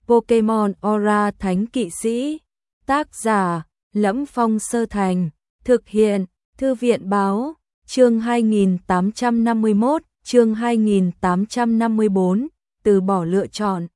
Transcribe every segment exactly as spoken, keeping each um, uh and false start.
Pokemon Aura Thánh Kỵ Sĩ. Tác giả: Lẫm Phong Sơ Thành. Thực hiện: Thư viện báo. Chương hai nghìn tám trăm năm mươi mốt, chương hai nghìn tám trăm năm mươi bốn, từ bỏ lựa chọn.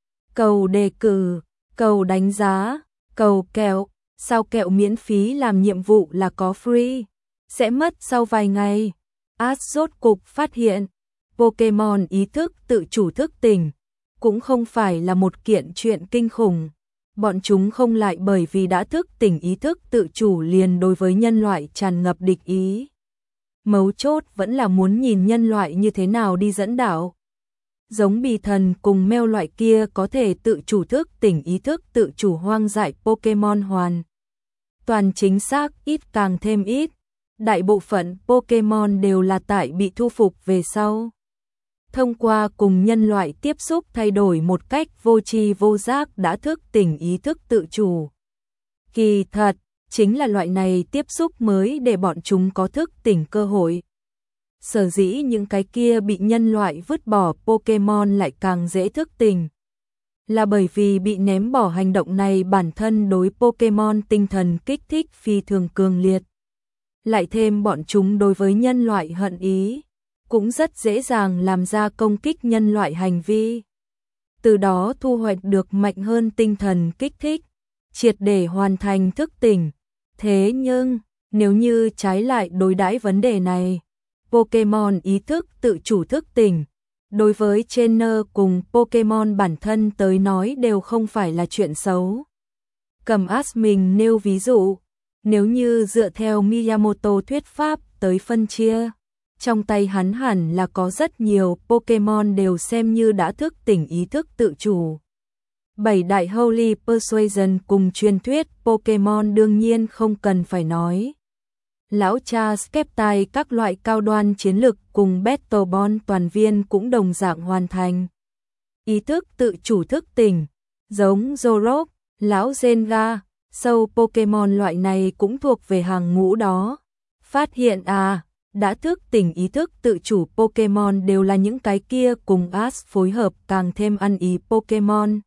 Cầu đề cử, cầu đánh giá, cầu kẹo, sao kẹo miễn phí làm nhiệm vụ là có free, sẽ mất sau vài ngày. Ash rốt cục phát hiện, Pokemon ý thức tự chủ thức tỉnh, cũng không phải là một kiện chuyện kinh khủng. Bọn chúng không lại bởi vì đã thức tỉnh ý thức tự chủ liền đối với nhân loại tràn ngập địch ý. Mấu chốt vẫn là muốn nhìn nhân loại như thế nào đi dẫn đảo. Giống bì thần cùng meo loại kia có thể tự chủ thức tỉnh ý thức tự chủ hoang dại Pokemon hoàn toàn chính xác ít càng thêm ít. Đại bộ phận Pokemon đều là tại bị thu phục về sau, thông qua cùng nhân loại tiếp xúc thay đổi một cách vô tri vô giác đã thức tỉnh ý thức tự chủ. Kỳ thật, chính là loại này tiếp xúc mới để bọn chúng có thức tỉnh cơ hội. Sở dĩ những cái kia bị nhân loại vứt bỏ Pokemon lại càng dễ thức tỉnh, là bởi vì bị ném bỏ hành động này bản thân đối Pokemon tinh thần kích thích phi thường cường liệt. Lại thêm bọn chúng đối với nhân loại hận ý, cũng rất dễ dàng làm ra công kích nhân loại hành vi. Từ đó thu hoạch được mạnh hơn tinh thần kích thích, triệt để hoàn thành thức tỉnh. Thế nhưng, nếu như trái lại đối đãi vấn đề này, Pokemon ý thức tự chủ thức tỉnh, đối với trainer cùng Pokemon bản thân tới nói đều không phải là chuyện xấu. Cầm Ash mình nêu ví dụ, nếu như dựa theo Miyamoto thuyết pháp tới phân chia, trong tay hắn hẳn là có rất nhiều Pokemon đều xem như đã thức tỉnh ý thức tự chủ. Bảy đại Holy Persuasion cùng truyền thuyết Pokemon đương nhiên không cần phải nói. Lão cha Sceptile các loại cao đoan chiến lực cùng Battle Bond toàn viên cũng đồng dạng hoàn thành ý thức tự chủ thức tỉnh, giống Zoroark, lão Gengar, sâu Pokemon loại này cũng thuộc về hàng ngũ đó. Phát hiện à, đã thức tỉnh ý thức tự chủ Pokemon đều là những cái kia cùng Ash phối hợp càng thêm ăn ý Pokemon.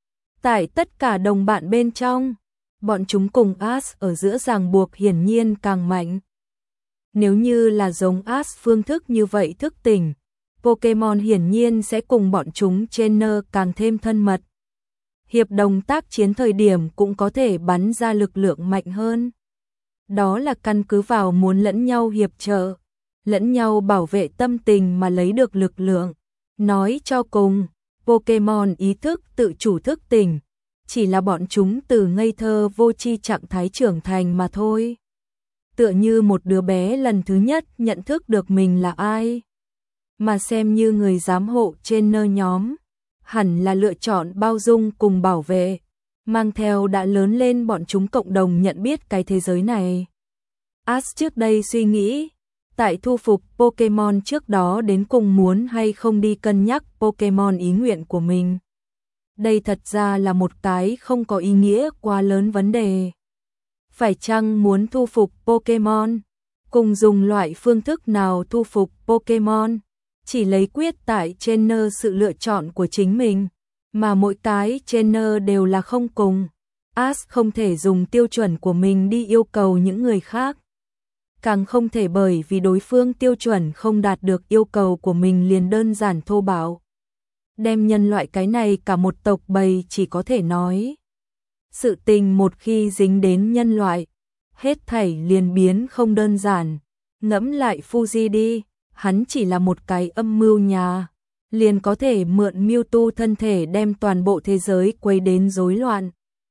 Tại tất cả đồng bạn bên trong, bọn chúng cùng Ash ở giữa ràng buộc hiển nhiên càng mạnh. Nếu như là giống Ash phương thức như vậy thức tỉnh, Pokemon hiển nhiên sẽ cùng bọn chúng trainer càng thêm thân mật. Hiệp đồng tác chiến thời điểm cũng có thể bắn ra lực lượng mạnh hơn. Đó là căn cứ vào muốn lẫn nhau hiệp trợ, lẫn nhau bảo vệ tâm tình mà lấy được lực lượng. Nói cho cùng, Pokemon ý thức tự chủ thức tỉnh, chỉ là bọn chúng từ ngây thơ vô tri trạng thái trưởng thành mà thôi. Tựa như một đứa bé lần thứ nhất nhận thức được mình là ai, mà xem như người giám hộ trainer nhóm, hẳn là lựa chọn bao dung cùng bảo vệ, mang theo đã lớn lên bọn chúng cộng đồng nhận biết cái thế giới này. Ash trước đây suy nghĩ, tại thu phục Pokemon trước đó đến cùng muốn hay không đi cân nhắc Pokemon ý nguyện của mình. Đây thật ra là một cái không có ý nghĩa quá lớn vấn đề. Phải chăng muốn thu phục Pokemon, cùng dùng loại phương thức nào thu phục Pokemon, chỉ lấy quyết tại trainer sự lựa chọn của chính mình, mà mỗi cái trainer đều là không cùng. Ash không thể dùng tiêu chuẩn của mình đi yêu cầu những người khác, càng không thể bởi vì đối phương tiêu chuẩn không đạt được yêu cầu của mình liền đơn giản thô bạo đem nhân loại cái này cả một tộc bầy. Chỉ có thể nói, sự tình một khi dính đến nhân loại, hết thảy liền biến không đơn giản. Ngẫm lại Fuji đi, hắn chỉ là một cái âm mưu nhà, liền có thể mượn Mewtwo thân thể đem toàn bộ thế giới quấy đến rối loạn.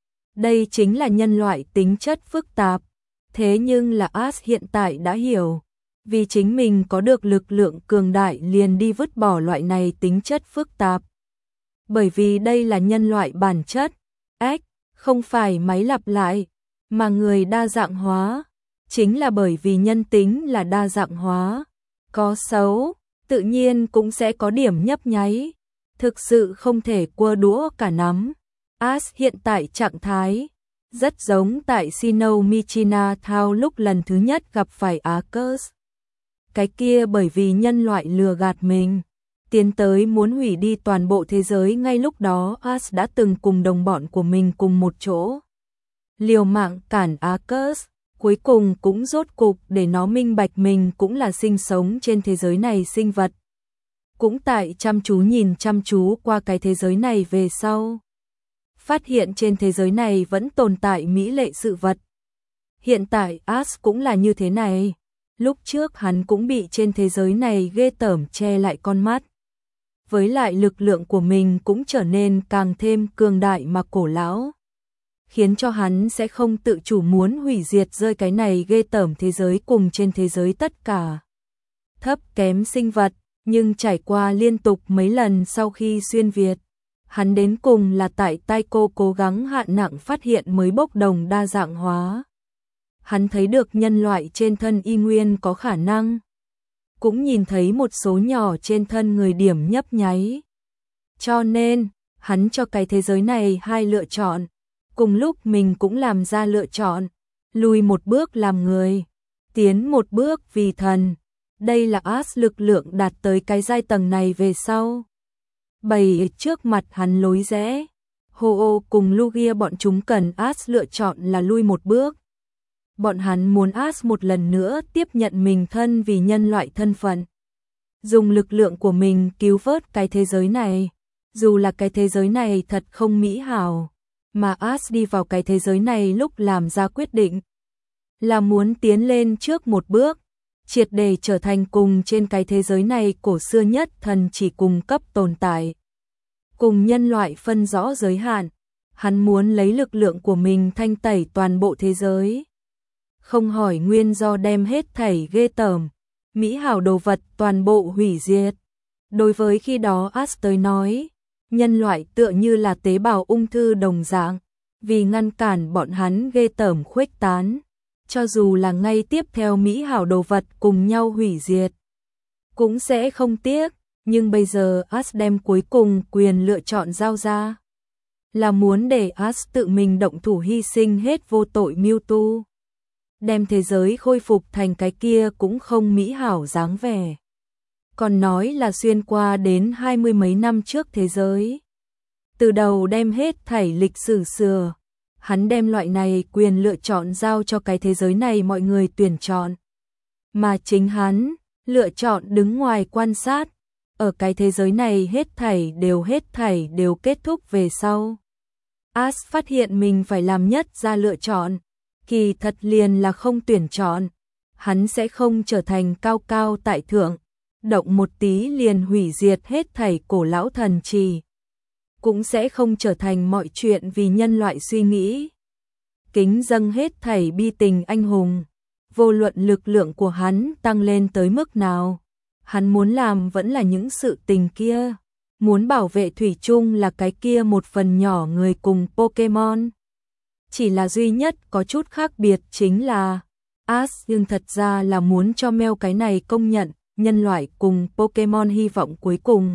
Đây chính là nhân loại tính chất phức tạp. Thế nhưng là Ash hiện tại đã hiểu, vì chính mình có được lực lượng cường đại liền đi vứt bỏ loại này tính chất phức tạp. Bởi vì đây là nhân loại bản chất, ếch, không phải máy lặp lại, mà người đa dạng hóa. Chính là bởi vì nhân tính là đa dạng hóa, có xấu, tự nhiên cũng sẽ có điểm nhấp nháy. Thực sự không thể cua đũa cả nắm. Ash hiện tại trạng thái rất giống tại Sinnoh Michina Town lúc lần thứ nhất gặp phải Arceus. Cái kia bởi vì nhân loại lừa gạt mình, tiến tới muốn hủy đi toàn bộ thế giới. Ngay lúc đó Ash đã từng cùng đồng bọn của mình cùng một chỗ liều mạng cản Arcus, cuối cùng cũng rốt cục để nó minh bạch mình cũng là sinh sống trên thế giới này sinh vật. Cũng tại chăm chú nhìn chăm chú qua cái thế giới này về sau, phát hiện trên thế giới này vẫn tồn tại mỹ lệ sự vật. Hiện tại Ash cũng là như thế này. Lúc trước hắn cũng bị trên thế giới này ghê tởm che lại con mắt. Với lại lực lượng của mình cũng trở nên càng thêm cường đại mà cổ lão, khiến cho hắn sẽ không tự chủ muốn hủy diệt rơi cái này ghê tởm thế giới cùng trên thế giới tất cả thấp kém sinh vật. Nhưng trải qua liên tục mấy lần sau khi xuyên Việt, hắn đến cùng là tại tai cô cố gắng hạn nặng phát hiện mới bốc đồng đa dạng hóa. Hắn thấy được nhân loại trên thân y nguyên có khả năng, cũng nhìn thấy một số nhỏ trên thân người điểm nhấp nháy. Cho nên, hắn cho cái thế giới này hai lựa chọn, cùng lúc mình cũng làm ra lựa chọn, lùi một bước làm người, tiến một bước vì thần. Đây là Ash lực lượng đạt tới cái giai tầng này về sau. Bày trước mặt hắn lối rẽ, Ho-Oh cùng Lugia bọn chúng cần Ash lựa chọn là lui một bước. Bọn hắn muốn Ash một lần nữa tiếp nhận mình thân vì nhân loại thân phận, dùng lực lượng của mình cứu vớt cái thế giới này. Dù là cái thế giới này thật không mỹ hảo, mà Ash đi vào cái thế giới này lúc làm ra quyết định là muốn tiến lên trước một bước, triệt để trở thành cùng trên cái thế giới này cổ xưa nhất thần chỉ cung cấp tồn tại, cùng nhân loại phân rõ giới hạn. Hắn muốn lấy lực lượng của mình thanh tẩy toàn bộ thế giới, không hỏi nguyên do đem hết thảy ghê tởm, mỹ hảo đồ vật toàn bộ hủy diệt. Đối với khi đó Ash tới nói, nhân loại tựa như là tế bào ung thư đồng dạng, vì ngăn cản bọn hắn ghê tởm khuếch tán, cho dù là ngay tiếp theo mỹ hảo đồ vật cùng nhau hủy diệt, cũng sẽ không tiếc. Nhưng bây giờ Ash đem cuối cùng quyền lựa chọn giao ra, là muốn để Ash tự mình động thủ hy sinh hết vô tội Mewtwo, đem thế giới khôi phục thành cái kia cũng không mỹ hảo dáng vẻ. Còn nói là xuyên qua đến hai mươi mấy năm trước thế giới, từ đầu đem hết thảy lịch sử sửa. Hắn đem loại này quyền lựa chọn giao cho cái thế giới này mọi người tuyển chọn, mà chính hắn lựa chọn đứng ngoài quan sát. Ở cái thế giới này hết thảy đều hết thảy đều kết thúc về sau, Ash phát hiện mình phải làm nhất ra lựa chọn, kỳ thật liền là không tuyển chọn. Hắn sẽ không trở thành cao cao tại thượng, động một tí liền hủy diệt hết thảy cổ lão thần trì, cũng sẽ không trở thành mọi chuyện vì nhân loại suy nghĩ, kính dâng hết thảy bi tình anh hùng. Vô luận lực lượng của hắn tăng lên tới mức nào, hắn muốn làm vẫn là những sự tình kia, muốn bảo vệ thủy chung là cái kia một phần nhỏ người cùng Pokemon. Chỉ là duy nhất có chút khác biệt chính là Ash nhưng thật ra là muốn cho Mel cái này công nhận nhân loại cùng Pokemon hy vọng cuối cùng,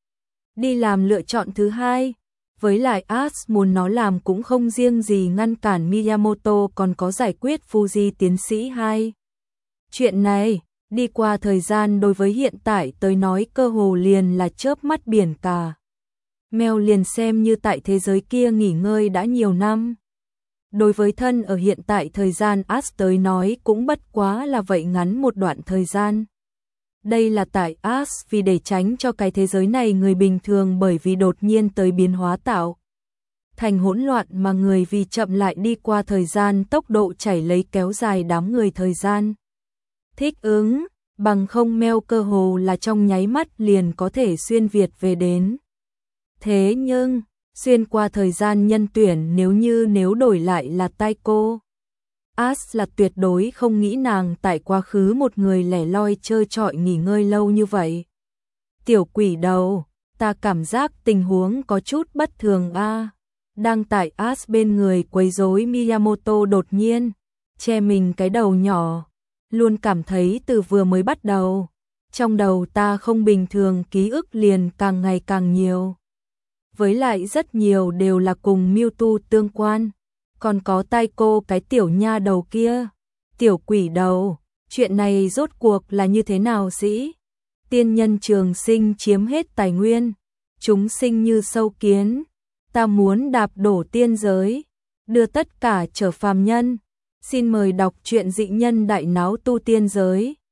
đi làm lựa chọn thứ hai. Với lại Ash muốn nó làm cũng không riêng gì ngăn cản Miyamoto, còn có giải quyết Fuji tiến sĩ hai. Chuyện này, đi qua thời gian đối với hiện tại tới nói cơ hồ liền là chớp mắt biển cả. Mel liền xem như tại thế giới kia nghỉ ngơi đã nhiều năm. Đối với thân ở hiện tại thời gian Ash tới nói cũng bất quá là vậy ngắn một đoạn thời gian. Đây là tại Ash vì để tránh cho cái thế giới này người bình thường bởi vì đột nhiên tới biến hóa tạo thành hỗn loạn mà người vì chậm lại đi qua thời gian tốc độ chảy lấy kéo dài đám người thời gian thích ứng, bằng không Mel cơ hồ là trong nháy mắt liền có thể xuyên Việt về đến. Thế nhưng, xuyên qua thời gian nhân tuyển nếu như nếu đổi lại là Taiko, Ash là tuyệt đối không nghĩ nàng tại quá khứ một người lẻ loi chơi trọi nghỉ ngơi lâu như vậy. Tiểu quỷ đầu, ta cảm giác tình huống có chút bất thường a. À. Đang tại Ash bên người quấy rối Miyamoto đột nhiên che mình cái đầu nhỏ, luôn cảm thấy từ vừa mới bắt đầu, trong đầu ta không bình thường, ký ức liền càng ngày càng nhiều. Với lại rất nhiều đều là cùng Mewtwo tương quan. Còn có Taiko cái tiểu nha đầu kia. Tiểu quỷ đầu, chuyện này rốt cuộc là như thế nào sĩ? tiên nhân trường sinh chiếm hết tài nguyên, chúng sinh như sâu kiến, ta muốn đạp đổ tiên giới, đưa tất cả trở phàm nhân. Xin mời đọc truyện Dị Nhân Đại Náo Tu Tiên Giới.